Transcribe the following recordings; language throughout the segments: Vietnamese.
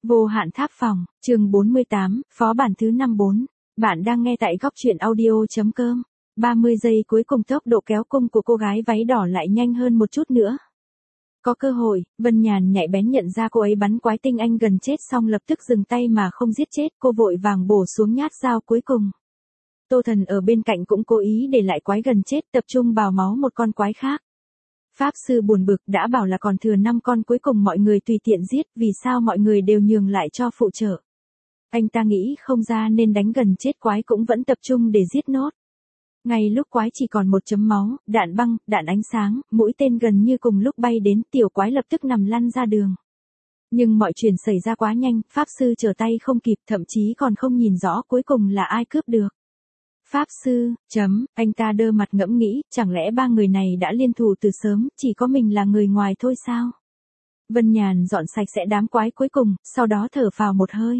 Vô hạn tháp phòng, chương 48, phó bản thứ 54. Bạn đang nghe tại góc truyện audio.com. 30 giây cuối cùng tốc độ kéo cung của cô gái váy đỏ lại nhanh hơn một chút nữa. Có cơ hội, Vân Nhàn nhạy bén nhận ra cô ấy bắn quái tinh anh gần chết xong lập tức dừng tay mà không giết chết, cô vội vàng bổ xuống nhát dao cuối cùng. Tô Thần ở bên cạnh cũng cố ý để lại quái gần chết, tập trung bào máu một con quái khác. Pháp sư buồn bực, đã bảo là còn thừa 5 con, cuối cùng mọi người tùy tiện giết, vì sao mọi người đều nhường lại cho phụ trợ. Anh ta nghĩ không ra nên đánh gần chết quái cũng vẫn tập trung để giết nốt. Ngay lúc quái chỉ còn một chấm máu, đạn băng, đạn ánh sáng, mũi tên gần như cùng lúc bay đến, tiểu quái lập tức nằm lăn ra đường. Nhưng mọi chuyện xảy ra quá nhanh, Pháp sư trở tay không kịp, thậm chí còn không nhìn rõ cuối cùng là ai cướp được. Pháp sư, anh ta đơ mặt ngẫm nghĩ, chẳng lẽ ba người này đã liên thủ từ sớm, chỉ có mình là người ngoài thôi sao? Vân Nhàn dọn sạch sẽ đám quái cuối cùng, sau đó thở phào một hơi.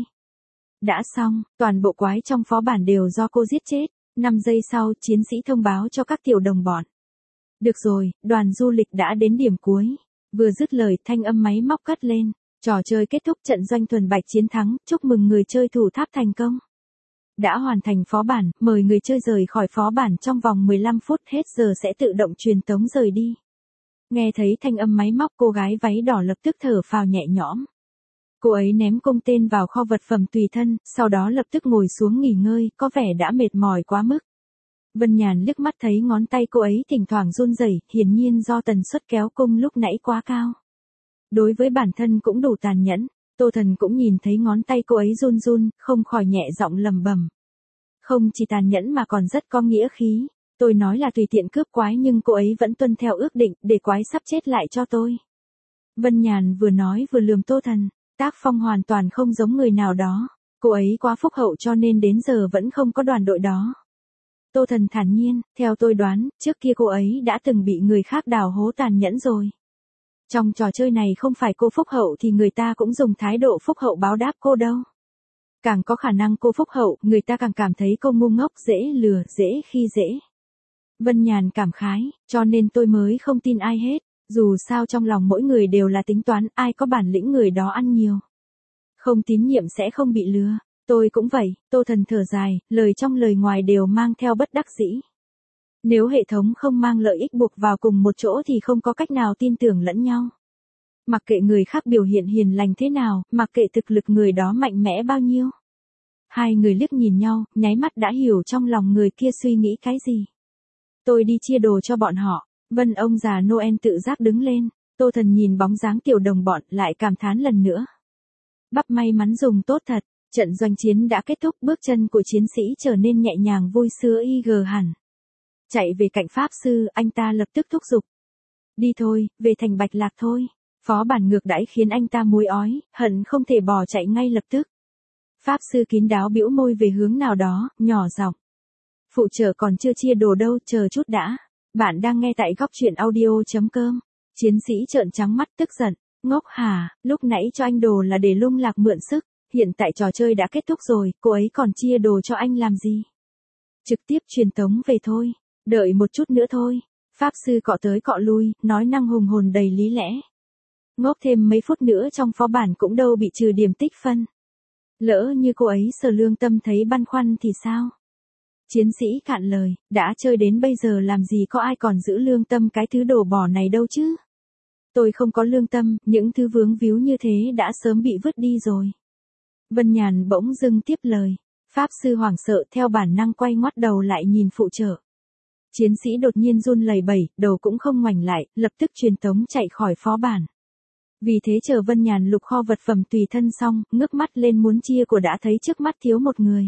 Đã xong, toàn bộ quái trong phó bản đều do cô giết chết. 5 giây sau, chiến sĩ thông báo cho các tiểu đồng bọn. Được rồi, đoàn du lịch đã đến điểm cuối. Vừa dứt lời, thanh âm máy móc cất lên. Trò chơi kết thúc, trận doanh thuần bạch chiến thắng, chúc mừng người chơi thủ tháp thành công. Đã hoàn thành phó bản, mời người chơi rời khỏi phó bản trong vòng 15 phút, hết giờ sẽ tự động truyền tống rời đi. Nghe thấy thanh âm máy móc, cô gái váy đỏ lập tức thở phào nhẹ nhõm. Cô ấy ném cung tên vào kho vật phẩm tùy thân, sau đó lập tức ngồi xuống nghỉ ngơi, có vẻ đã mệt mỏi quá mức. Vân Nhàn liếc mắt thấy ngón tay cô ấy thỉnh thoảng run rẩy, hiển nhiên do tần suất kéo cung lúc nãy quá cao. Đối với bản thân cũng đủ tàn nhẫn. Tô Thần cũng nhìn thấy ngón tay cô ấy run run, không khỏi nhẹ giọng lẩm bẩm. Không chỉ tàn nhẫn mà còn rất có nghĩa khí. Tôi nói là tùy tiện cướp quái nhưng cô ấy vẫn tuân theo ước định, để quái sắp chết lại cho tôi. Vân Nhàn vừa nói vừa lườm Tô Thần. Tác phong hoàn toàn không giống người nào đó. Cô ấy quá phúc hậu cho nên đến giờ vẫn không có đoàn đội đó. Tô Thần thản nhiên, theo tôi đoán, trước kia cô ấy đã từng bị người khác đào hố tàn nhẫn rồi. Trong trò chơi này không phải cô phúc hậu thì người ta cũng dùng thái độ phúc hậu báo đáp cô đâu. Càng có khả năng cô phúc hậu, người ta càng cảm thấy cô ngu ngốc, dễ lừa, dễ khi dễ. Vân Nhàn cảm khái, cho nên tôi mới không tin ai hết, dù sao trong lòng mỗi người đều là tính toán, ai có bản lĩnh người đó ăn nhiều. Không tín nhiệm sẽ không bị lừa, tôi cũng vậy. Tô Thần thở dài, lời trong lời ngoài đều mang theo bất đắc dĩ. Nếu hệ thống không mang lợi ích buộc vào cùng một chỗ thì không có cách nào tin tưởng lẫn nhau. Mặc kệ người khác biểu hiện hiền lành thế nào, mặc kệ thực lực người đó mạnh mẽ bao nhiêu. Hai người liếc nhìn nhau, nháy mắt đã hiểu trong lòng người kia suy nghĩ cái gì. Tôi đi chia đồ cho bọn họ. Vân ông già Noel tự giác đứng lên. Tô Thần nhìn bóng dáng tiểu đồng bọn lại cảm thán lần nữa. Bắp may mắn dùng tốt thật. Trận doanh chiến đã kết thúc, bước chân của chiến sĩ trở nên nhẹ nhàng vui sướng hẳn. Chạy về cạnh Pháp sư, anh ta lập tức thúc giục. Đi thôi, về thành Bạch Lạc thôi. Phó bản ngược đãi khiến anh ta muối ói, hận không thể bỏ chạy ngay lập tức. Pháp sư kín đáo bĩu môi về hướng nào đó, nhỏ giọng. Phụ trợ còn chưa chia đồ đâu, chờ chút đã. Bạn đang nghe tại góc truyện audio.com. Chiến sĩ trợn trắng mắt tức giận. Ngốc hả, lúc nãy cho anh đồ là để lung lạc mượn sức. Hiện tại trò chơi đã kết thúc rồi, cô ấy còn chia đồ cho anh làm gì? Trực tiếp truyền tống về thôi. Đợi một chút nữa thôi. Pháp sư cọ tới cọ lui, nói năng hùng hồn đầy lý lẽ. Ngốc thêm mấy phút nữa trong phó bản cũng đâu bị trừ điểm tích phân. Lỡ như cô ấy sờ lương tâm thấy băn khoăn thì sao? Chiến sĩ cạn lời, đã chơi đến bây giờ làm gì có ai còn giữ lương tâm cái thứ đổ bỏ này đâu chứ? Tôi không có lương tâm, những thứ vướng víu như thế đã sớm bị vứt đi rồi. Vân Nhàn bỗng dưng tiếp lời. Pháp sư hoảng sợ theo bản năng quay ngoắt đầu lại nhìn phụ trợ. Chiến sĩ đột nhiên run lẩy bẩy, đầu cũng không ngoảnh lại, lập tức truyền tống chạy khỏi phó bản. Vì thế chờ Vân Nhàn lục kho vật phẩm tùy thân xong, ngước mắt lên muốn chia của đã thấy trước mắt thiếu một người.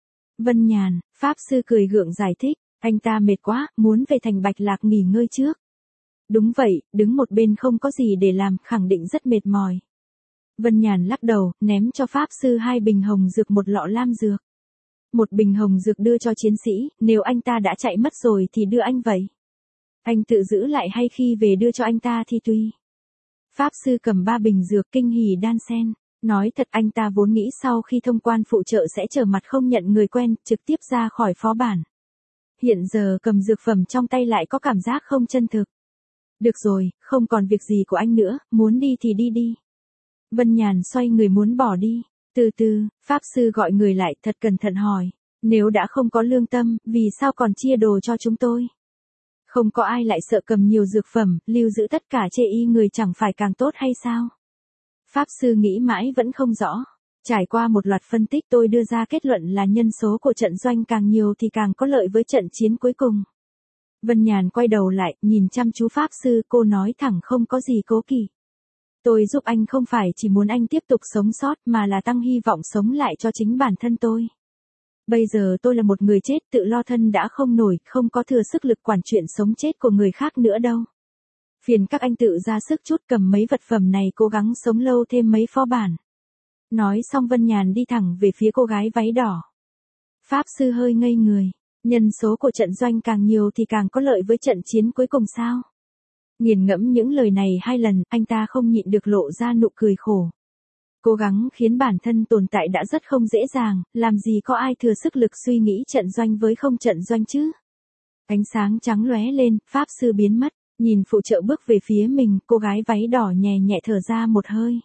Vân Nhàn, Pháp sư cười gượng giải thích, anh ta mệt quá, muốn về thành Bạch Lạc nghỉ ngơi trước. Đúng vậy, đứng một bên không có gì để làm, khẳng định rất mệt mỏi. Vân Nhàn lắc đầu, ném cho Pháp sư 2 bình hồng dược, một lọ lam dược. Một bình hồng dược đưa cho chiến sĩ, nếu anh ta đã chạy mất rồi thì đưa anh vậy. Anh tự giữ lại hay khi về đưa cho anh ta thì tùy. Pháp sư cầm 3 bình dược kinh hỉ đan sen. Nói thật anh ta vốn nghĩ sau khi thông quan phụ trợ sẽ trở mặt không nhận người quen, trực tiếp ra khỏi phó bản. Hiện giờ cầm dược phẩm trong tay lại có cảm giác không chân thực. Được rồi, không còn việc gì của anh nữa, muốn đi thì đi đi. Vân Nhàn xoay người muốn bỏ đi. Từ từ, Pháp Sư gọi người lại thật cẩn thận hỏi. Nếu đã không có lương tâm, vì sao còn chia đồ cho chúng tôi? Không có ai lại sợ cầm nhiều dược phẩm, lưu giữ tất cả chê y người chẳng phải càng tốt hay sao? Pháp Sư nghĩ mãi vẫn không rõ. Trải qua một loạt phân tích tôi đưa ra kết luận là nhân số của trận doanh càng nhiều thì càng có lợi với trận chiến cuối cùng. Vân Nhàn quay đầu lại, nhìn chăm chú Pháp Sư, cô nói thẳng không có gì cố kỵ. Tôi giúp anh không phải chỉ muốn anh tiếp tục sống sót mà là tăng hy vọng sống lại cho chính bản thân tôi. Bây giờ tôi là một người chết tự lo thân đã không nổi, không có thừa sức lực quản chuyện sống chết của người khác nữa đâu. Phiền các anh tự ra sức chút cầm mấy vật phẩm này cố gắng sống lâu thêm mấy phó bản. Nói xong Vân Nhàn đi thẳng về phía cô gái váy đỏ. Pháp Sư hơi ngây người. Nhân số của trận doanh càng nhiều thì càng có lợi với trận chiến cuối cùng sao? Nghiền ngẫm những lời này 2 lần, anh ta không nhịn được lộ ra nụ cười khổ. Cố gắng khiến bản thân tồn tại đã rất không dễ dàng, làm gì có ai thừa sức lực suy nghĩ trận doanh với không trận doanh chứ? Ánh sáng trắng lóe lên, Pháp Sư biến mất, nhìn phụ trợ bước về phía mình, cô gái váy đỏ nhẹ nhẹ thở ra một hơi.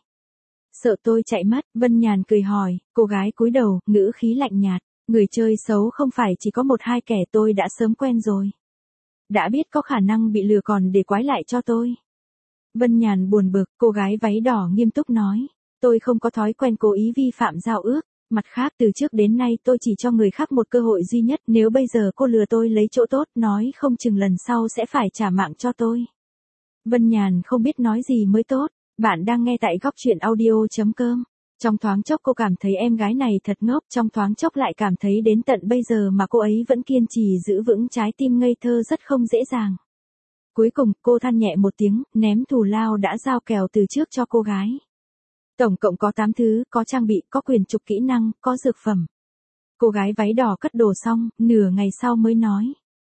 Sợ tôi chạy mất, Vân Nhàn cười hỏi, cô gái cúi đầu, ngữ khí lạnh nhạt. Người chơi xấu không phải chỉ có 1-2 kẻ, tôi đã sớm quen rồi. Đã biết có khả năng bị lừa còn để quái lại cho tôi. Vân Nhàn buồn bực, cô gái váy đỏ nghiêm túc nói. Tôi không có thói quen cố ý vi phạm giao ước. Mặt khác từ trước đến nay tôi chỉ cho người khác một cơ hội duy nhất. Nếu bây giờ cô lừa tôi lấy chỗ tốt, nói không chừng lần sau sẽ phải trả mạng cho tôi. Vân Nhàn không biết nói gì mới tốt. Bạn đang nghe tại góc truyện audio.com. Trong thoáng chốc cô cảm thấy em gái này thật ngốc, trong thoáng chốc lại cảm thấy đến tận bây giờ mà cô ấy vẫn kiên trì giữ vững trái tim ngây thơ rất không dễ dàng. Cuối cùng, cô than nhẹ một tiếng, ném thù lao đã giao kèo từ trước cho cô gái. Tổng cộng có 8 thứ, có trang bị, có quyền trục kỹ năng, có dược phẩm. Cô gái váy đỏ cất đồ xong, nửa ngày sau mới nói.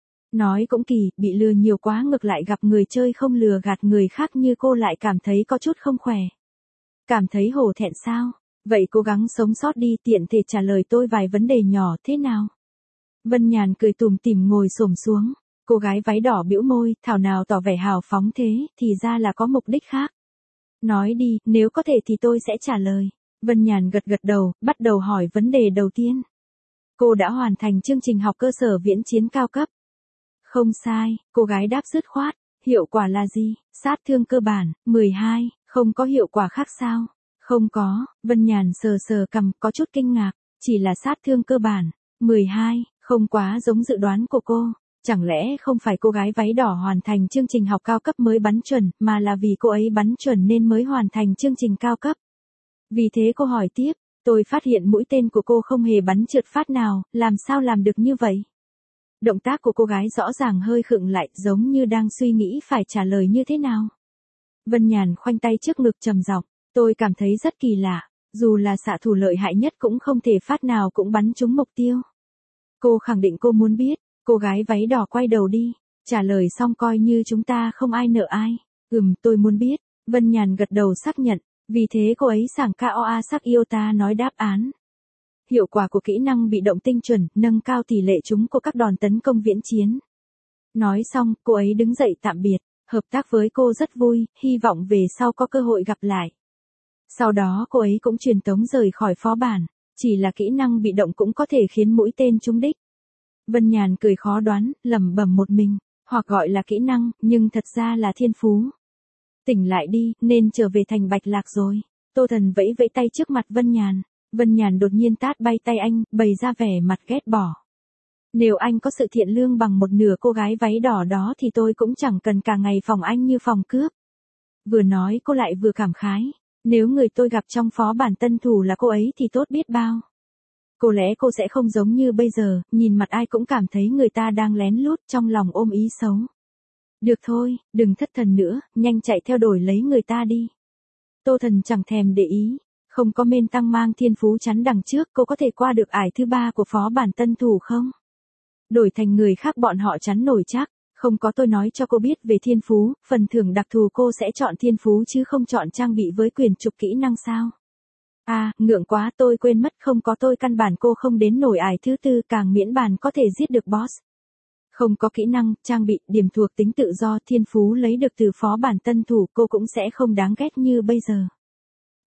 Nói cũng kỳ, bị lừa nhiều quá ngược lại gặp người chơi không lừa gạt người khác như cô lại cảm thấy có chút không khỏe. Cảm thấy hổ thẹn sao? Vậy cố gắng sống sót đi, tiện thể trả lời tôi vài vấn đề nhỏ thế nào? Vân Nhàn cười tủm tỉm ngồi xổm xuống. Cô gái váy đỏ bĩu môi, thảo nào tỏ vẻ hào phóng thế, thì ra là có mục đích khác. Nói đi, nếu có thể thì tôi sẽ trả lời. Vân Nhàn gật gật đầu, bắt đầu hỏi vấn đề đầu tiên. Cô đã hoàn thành chương trình học cơ sở viễn chiến cao cấp. Không sai, cô gái đáp dứt khoát. Hiệu quả là gì? Sát thương cơ bản, 12, không có hiệu quả khác sao? Không có, Vân Nhàn sờ sờ cằm, có chút kinh ngạc, chỉ là sát thương cơ bản, 12, không quá giống dự đoán của cô. Chẳng lẽ không phải cô gái váy đỏ hoàn thành chương trình học cao cấp mới bắn chuẩn, mà là vì cô ấy bắn chuẩn nên mới hoàn thành chương trình cao cấp? Vì thế cô hỏi tiếp, tôi phát hiện mũi tên của cô không hề bắn trượt phát nào, làm sao làm được như vậy? Động tác của cô gái rõ ràng hơi khựng lại, giống như đang suy nghĩ phải trả lời như thế nào. Vân Nhàn khoanh tay trước ngực trầm giọng, tôi cảm thấy rất kỳ lạ, dù là xạ thủ lợi hại nhất cũng không thể phát nào cũng bắn trúng mục tiêu. Cô khẳng định cô muốn biết, cô gái váy đỏ quay đầu đi, trả lời xong coi như chúng ta không ai nợ ai. Tôi muốn biết, Vân Nhàn gật đầu xác nhận, vì thế cô ấy sảng KOA sắc Iota nói đáp án. Hiệu quả của kỹ năng bị động tinh chuẩn, nâng cao tỷ lệ trúng của các đòn tấn công viễn chiến. Nói xong, cô ấy đứng dậy tạm biệt, hợp tác với cô rất vui, hy vọng về sau có cơ hội gặp lại. Sau đó cô ấy cũng truyền tống rời khỏi phó bản, chỉ là kỹ năng bị động cũng có thể khiến mũi tên trúng đích. Vân Nhàn cười khó đoán, lẩm bẩm một mình, hoặc gọi là kỹ năng, nhưng thật ra là thiên phú. Tỉnh lại đi, nên trở về thành Bạch Lạc rồi. Tô Thần vẫy vẫy tay trước mặt Vân Nhàn. Vân Nhàn đột nhiên tát bay tay anh, bày ra vẻ mặt ghét bỏ. Nếu anh có sự thiện lương bằng một nửa cô gái váy đỏ đó thì tôi cũng chẳng cần cả ngày phòng anh như phòng cướp. Vừa nói cô lại vừa cảm khái. Nếu người tôi gặp trong phó bản tân thủ là cô ấy thì tốt biết bao. Có lẽ cô sẽ không giống như bây giờ, nhìn mặt ai cũng cảm thấy người ta đang lén lút trong lòng ôm ý xấu. Được thôi, đừng thất thần nữa, nhanh chạy theo đổi lấy người ta đi. Tô Thần chẳng thèm để ý. Không có men tăng mang thiên phú chắn đằng trước, cô có thể qua được ải thứ 3 của phó bản tân thủ không? Đổi thành người khác bọn họ chắn nổi chắc, không có tôi nói cho cô biết về thiên phú, phần thưởng đặc thù cô sẽ chọn thiên phú chứ không chọn trang bị với quyền trục kỹ năng sao? À, ngượng quá tôi quên mất không có tôi căn bản cô không đến nổi ải thứ 4 càng miễn bàn có thể giết được boss. Không có kỹ năng, trang bị, điểm thuộc tính tự do thiên phú lấy được từ phó bản tân thủ cô cũng sẽ không đáng ghét như bây giờ.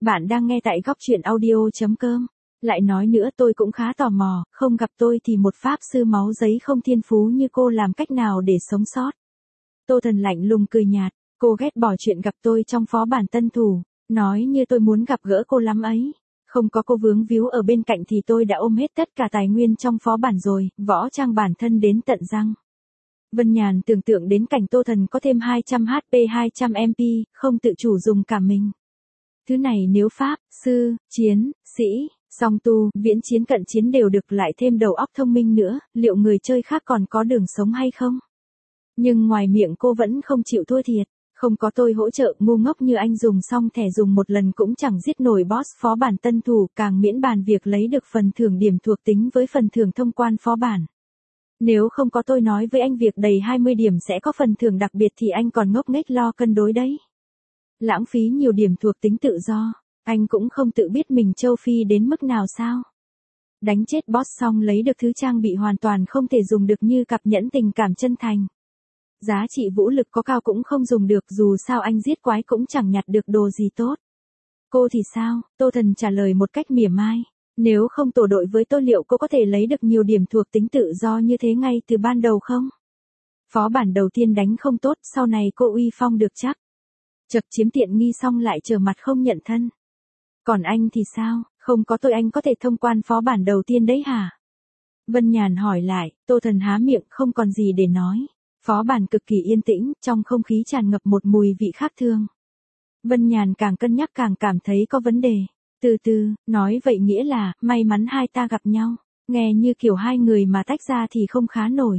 Bạn đang nghe tại góc chuyện audio.com. Lại nói nữa tôi cũng khá tò mò, không gặp tôi thì một pháp sư máu giấy không thiên phú như cô làm cách nào để sống sót. Tô Thần lạnh lùng cười nhạt, cô ghét bỏ chuyện gặp tôi trong phó bản tân thủ, nói như tôi muốn gặp gỡ cô lắm ấy. Không có cô vướng víu ở bên cạnh thì tôi đã ôm hết tất cả tài nguyên trong phó bản rồi, võ trang bản thân đến tận răng. Vân Nhàn tưởng tượng đến cảnh Tô Thần có thêm 200 HP 200 MP, không tự chủ dùng cả mình. Thứ này nếu pháp, sư, chiến, sĩ, song tu, viễn chiến cận chiến đều được lại thêm đầu óc thông minh nữa, liệu người chơi khác còn có đường sống hay không? Nhưng ngoài miệng cô vẫn không chịu thua thiệt, không có tôi hỗ trợ ngu ngốc như anh dùng xong thẻ dùng một lần cũng chẳng giết nổi boss phó bản tân thủ, càng miễn bàn việc lấy được phần thưởng điểm thuộc tính với phần thưởng thông quan phó bản. Nếu không có tôi nói với anh việc đầy 20 điểm sẽ có phần thưởng đặc biệt thì anh còn ngốc nghếch lo cân đối đấy. Lãng phí nhiều điểm thuộc tính tự do, anh cũng không tự biết mình châu phi đến mức nào sao. Đánh chết boss xong lấy được thứ trang bị hoàn toàn không thể dùng được như cặp nhẫn tình cảm chân thành. Giá trị vũ lực có cao cũng không dùng được, dù sao anh giết quái cũng chẳng nhặt được đồ gì tốt. Cô thì sao? Tô Thần trả lời một cách mỉa mai. Nếu không tổ đội với tôi liệu cô có thể lấy được nhiều điểm thuộc tính tự do như thế ngay từ ban đầu không? Phó bản đầu tiên đánh không tốt, sau này cô uy phong được chắc. Chật chiếm tiện nghi xong lại trở mặt không nhận thân. Còn anh thì sao, không có tôi anh có thể thông quan phó bản đầu tiên đấy hả? Vân Nhàn hỏi lại, Tô Thần há miệng không còn gì để nói. Phó bản cực kỳ yên tĩnh, trong không khí tràn ngập một mùi vị khác thường. Vân Nhàn càng cân nhắc càng cảm thấy có vấn đề. Từ từ, nói vậy nghĩa là, may mắn hai ta gặp nhau. Nghe như kiểu hai người mà tách ra thì không khá nổi.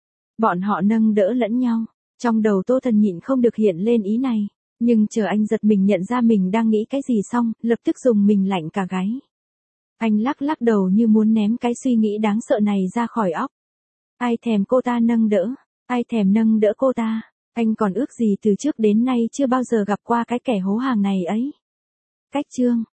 Bọn họ nâng đỡ lẫn nhau. Trong đầu Tô Thần nhịn không được hiện lên ý này. Nhưng chờ anh giật mình nhận ra mình đang nghĩ cái gì xong, lập tức dùng mình lạnh cả gáy. Anh lắc lắc đầu như muốn ném cái suy nghĩ đáng sợ này ra khỏi óc. Ai thèm cô ta nâng đỡ, ai thèm nâng đỡ cô ta, anh còn ước gì từ trước đến nay chưa bao giờ gặp qua cái kẻ hố hàng này ấy. Cách chương